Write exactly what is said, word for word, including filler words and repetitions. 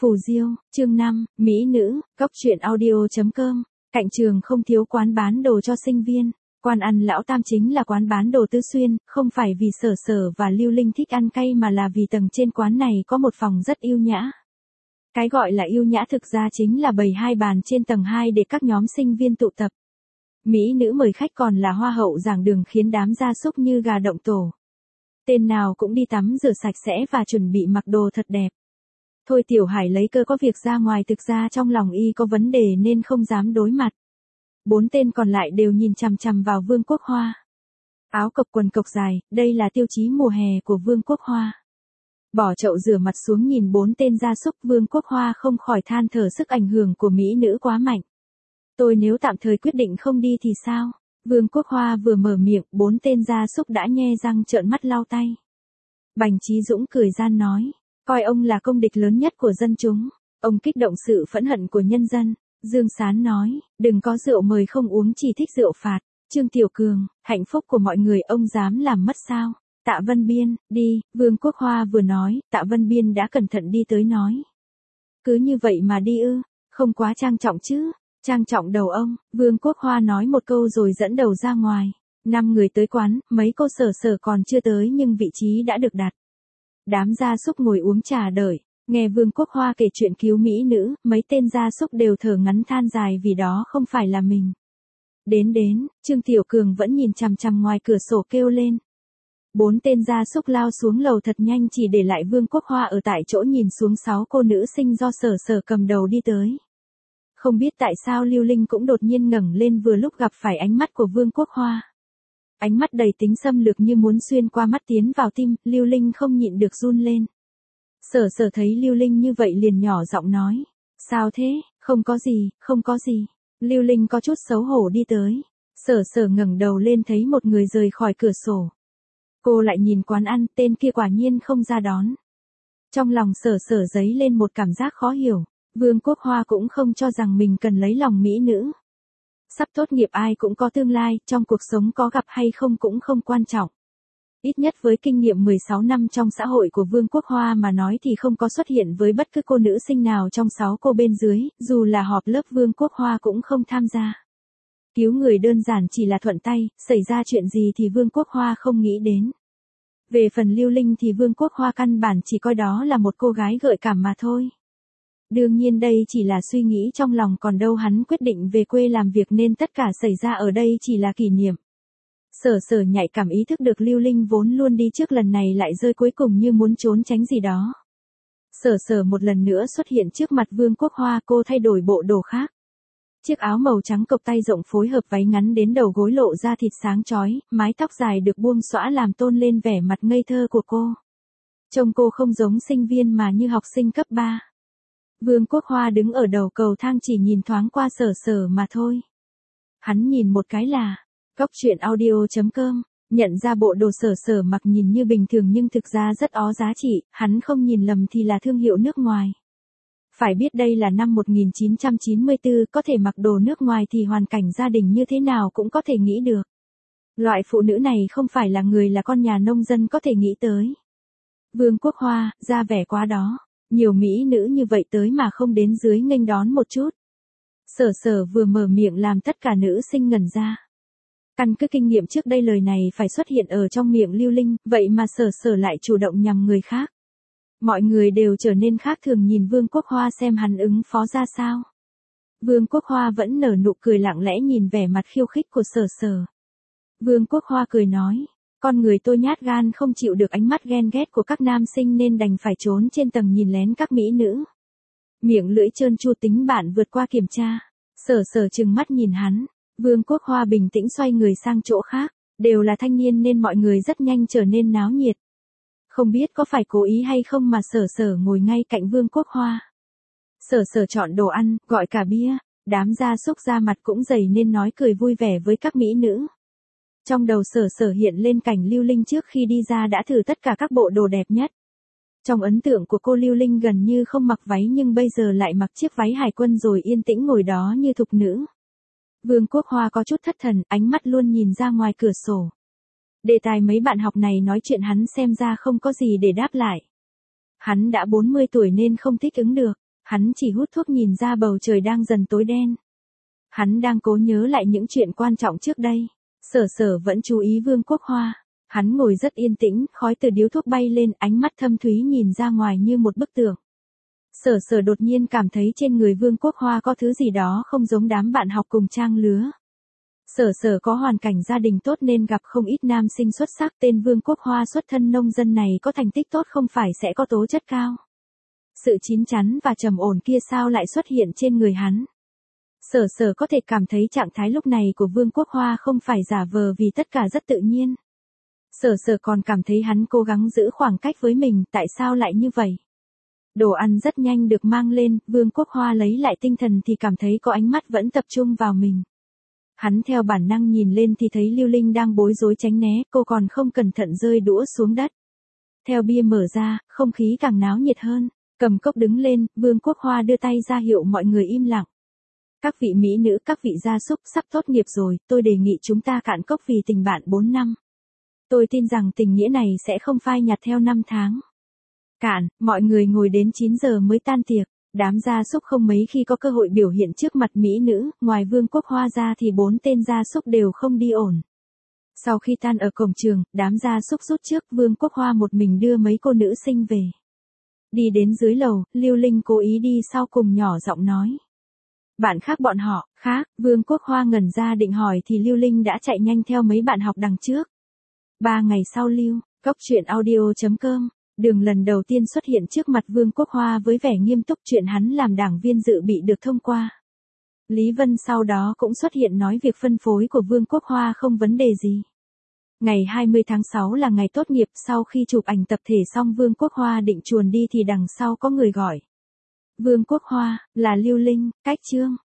Phù Diêu, chương năm, Mỹ nữ, góc truyện audio.com, cạnh trường không thiếu quán bán đồ cho sinh viên. Quan ăn lão Tam chính là quán bán đồ Tứ Xuyên, không phải vì Sở Sở và Lưu Linh thích ăn cay mà là vì tầng trên quán này có một phòng rất yêu nhã. Cái gọi là yêu nhã thực ra chính là bày hai bàn trên tầng hai để các nhóm sinh viên tụ tập. Mỹ nữ mời khách còn là hoa hậu giảng đường khiến đám gia súc như gà động tổ. Tên nào cũng đi tắm rửa sạch sẽ và chuẩn bị mặc đồ thật đẹp. Thôi Tiểu Hải lấy cơ có việc ra ngoài, thực ra trong lòng y có vấn đề nên không dám đối mặt. Bốn tên còn lại đều nhìn chằm chằm vào Vương Quốc Hoa. Áo cộc quần cộc dài, đây là tiêu chí mùa hè của Vương Quốc Hoa. Bỏ chậu rửa mặt xuống nhìn bốn tên gia súc, Vương Quốc Hoa không khỏi than thở sức ảnh hưởng của mỹ nữ quá mạnh. Tôi nếu tạm thời quyết định không đi thì sao? Vương Quốc Hoa vừa mở miệng, bốn tên gia súc đã nhe răng trợn mắt lau tay. Bành Chí Dũng cười gian nói, coi ông là công địch lớn nhất của dân chúng, ông kích động sự phẫn hận của nhân dân. Dương Sán nói, đừng có rượu mời không uống, chỉ thích rượu phạt. Trương Tiểu Cường, hạnh phúc của mọi người ông dám làm mất sao? Tạ Vân Biên, đi, Vương Quốc Hoa vừa nói, Tạ Vân Biên đã cẩn thận đi tới nói. Cứ như vậy mà đi ư, không quá trang trọng chứ? Trang trọng đầu ông, Vương Quốc Hoa nói một câu rồi dẫn đầu ra ngoài. Năm người tới quán, mấy cô Sở Sở còn chưa tới nhưng vị trí đã được đặt. Đám gia súc ngồi uống trà đợi, nghe Vương Quốc Hoa kể chuyện cứu mỹ nữ, mấy tên gia súc đều thở ngắn than dài vì đó không phải là mình. Đến đến, Trương Tiểu Cường vẫn nhìn chằm chằm ngoài cửa sổ kêu lên. Bốn tên gia súc lao xuống lầu thật nhanh, chỉ để lại Vương Quốc Hoa ở tại chỗ nhìn xuống sáu cô nữ sinh do Sở Sở cầm đầu đi tới. Không biết tại sao Lưu Linh cũng đột nhiên ngẩng lên vừa lúc gặp phải ánh mắt của Vương Quốc Hoa. Ánh mắt đầy tính xâm lược như muốn xuyên qua mắt tiến vào tim, Lưu Linh không nhịn được run lên. Sở Sở thấy Lưu Linh như vậy liền nhỏ giọng nói, sao thế? Không có gì, không có gì. Lưu Linh có chút xấu hổ đi tới. Sở Sở ngẩng đầu lên thấy một người rời khỏi cửa sổ. Cô lại nhìn quán ăn, tên kia quả nhiên không ra đón. Trong lòng Sở Sở dấy lên một cảm giác khó hiểu. Vương Quốc Hoa cũng không cho rằng mình cần lấy lòng mỹ nữ. Sắp tốt nghiệp ai cũng có tương lai, trong cuộc sống có gặp hay không cũng không quan trọng. Ít nhất với kinh nghiệm mười sáu năm trong xã hội của Vương Quốc Hoa mà nói thì không có xuất hiện với bất cứ cô nữ sinh nào trong sáu cô bên dưới, dù là họp lớp Vương Quốc Hoa cũng không tham gia. Cứu người đơn giản chỉ là thuận tay, xảy ra chuyện gì thì Vương Quốc Hoa không nghĩ đến. Về phần Lưu Linh thì Vương Quốc Hoa căn bản chỉ coi đó là một cô gái gợi cảm mà thôi. Đương nhiên đây chỉ là suy nghĩ trong lòng, còn đâu hắn quyết định về quê làm việc nên tất cả xảy ra ở đây chỉ là kỷ niệm. Sở Sở nhạy cảm ý thức được Lưu Linh vốn luôn đi trước lần này lại rơi cuối cùng như muốn trốn tránh gì đó. Sở Sở một lần nữa xuất hiện trước mặt Vương Quốc Hoa, cô thay đổi bộ đồ khác. Chiếc áo màu trắng cộc tay rộng phối hợp váy ngắn đến đầu gối lộ ra thịt sáng chói, mái tóc dài được buông xõa làm tôn lên vẻ mặt ngây thơ của cô. Trông cô không giống sinh viên mà như học sinh cấp ba. Vương Quốc Hoa đứng ở đầu cầu thang chỉ nhìn thoáng qua Sở Sở mà thôi. Hắn nhìn một cái là, góc truyện audio.com, nhận ra bộ đồ Sở Sở mặc nhìn như bình thường nhưng thực ra rất có giá trị, hắn không nhìn lầm thì là thương hiệu nước ngoài. Phải biết đây là năm một nghìn chín trăm chín mươi tư, có thể mặc đồ nước ngoài thì hoàn cảnh gia đình như thế nào cũng có thể nghĩ được. Loại phụ nữ này không phải là người là con nhà nông dân có thể nghĩ tới. Vương Quốc Hoa, ra vẻ quá đó. Nhiều mỹ nữ như vậy tới mà không đến dưới nghênh đón một chút. Sở Sở vừa mở miệng làm tất cả nữ sinh ngẩn ra. Căn cứ kinh nghiệm trước đây lời này phải xuất hiện ở trong miệng Lưu Linh, vậy mà Sở Sở lại chủ động nhằm người khác. Mọi người đều trở nên khác thường nhìn Vương Quốc Hoa xem hắn ứng phó ra sao. Vương Quốc Hoa vẫn nở nụ cười lặng lẽ nhìn vẻ mặt khiêu khích của Sở Sở. Vương Quốc Hoa cười nói, con người tôi nhát gan không chịu được ánh mắt ghen ghét của các nam sinh nên đành phải trốn trên tầng nhìn lén các mỹ nữ. Miệng lưỡi trơn tru tính bạn vượt qua kiểm tra. Sở Sở trừng mắt nhìn hắn. Vương Quốc Hoa bình tĩnh xoay người sang chỗ khác. Đều là thanh niên nên mọi người rất nhanh trở nên náo nhiệt. Không biết có phải cố ý hay không mà Sở Sở ngồi ngay cạnh Vương Quốc Hoa. Sở Sở chọn đồ ăn, gọi cả bia. Đám gia súc ra mặt cũng dày nên nói cười vui vẻ với các mỹ nữ. Trong đầu Sở Sở hiện lên cảnh Lưu Linh trước khi đi ra đã thử tất cả các bộ đồ đẹp nhất. Trong ấn tượng của cô Lưu Linh gần như không mặc váy nhưng bây giờ lại mặc chiếc váy hải quân rồi yên tĩnh ngồi đó như thục nữ. Vương Quốc Hoa có chút thất thần, ánh mắt luôn nhìn ra ngoài cửa sổ. Đề tài mấy bạn học này nói chuyện hắn xem ra không có gì để đáp lại. Hắn đã bốn mươi tuổi nên không thích ứng được. Hắn chỉ hút thuốc nhìn ra bầu trời đang dần tối đen. Hắn đang cố nhớ lại những chuyện quan trọng trước đây. Sở Sở vẫn chú ý Vương Quốc Hoa. Hắn ngồi rất yên tĩnh, khói từ điếu thuốc bay lên, ánh mắt thâm thúy nhìn ra ngoài như một bức tường. Sở Sở đột nhiên cảm thấy trên người Vương Quốc Hoa có thứ gì đó không giống đám bạn học cùng trang lứa. Sở Sở có hoàn cảnh gia đình tốt nên gặp không ít nam sinh xuất sắc, tên Vương Quốc Hoa xuất thân nông dân này có thành tích tốt không phải sẽ có tố chất cao. Sự chín chắn và trầm ổn kia sao lại xuất hiện trên người hắn. Sở Sở có thể cảm thấy trạng thái lúc này của Vương Quốc Hoa không phải giả vờ vì tất cả rất tự nhiên. Sở Sở còn cảm thấy hắn cố gắng giữ khoảng cách với mình, tại sao lại như vậy? Đồ ăn rất nhanh được mang lên, Vương Quốc Hoa lấy lại tinh thần thì cảm thấy có ánh mắt vẫn tập trung vào mình. Hắn theo bản năng nhìn lên thì thấy Lưu Linh đang bối rối tránh né, cô còn không cẩn thận rơi đũa xuống đất. Theo bia mở ra, không khí càng náo nhiệt hơn, cầm cốc đứng lên, Vương Quốc Hoa đưa tay ra hiệu mọi người im lặng. Các vị mỹ nữ, các vị gia súc sắp tốt nghiệp rồi, tôi đề nghị chúng ta cạn cốc vì tình bạn bốn năm. Tôi tin rằng tình nghĩa này sẽ không phai nhạt theo năm tháng. Cạn, mọi người ngồi đến chín giờ mới tan tiệc. Đám gia súc không mấy khi có cơ hội biểu hiện trước mặt mỹ nữ, ngoài Vương Quốc Hoa ra thì bốn tên gia súc đều không đi ổn. Sau khi tan ở cổng trường, đám gia súc rút trước, Vương Quốc Hoa một mình đưa mấy cô nữ sinh về. Đi đến dưới lầu, Lưu Linh cố ý đi sau cùng nhỏ giọng nói. Bạn khác bọn họ, khác, Vương Quốc Hoa ngẩn ra định hỏi thì Lưu Linh đã chạy nhanh theo mấy bạn học đằng trước. Ba ngày sau Lưu, Cốc Truyện Audio chấm com, Đường lần đầu tiên xuất hiện trước mặt Vương Quốc Hoa với vẻ nghiêm túc, chuyện hắn làm đảng viên dự bị được thông qua. Lý Vân sau đó cũng xuất hiện nói việc phân phối của Vương Quốc Hoa không vấn đề gì. Ngày hai mươi tháng sáu là ngày tốt nghiệp, sau khi chụp ảnh tập thể xong Vương Quốc Hoa định chuồn đi thì đằng sau có người gọi. Vương Quốc Hoa, là Lưu Linh, cách Trương.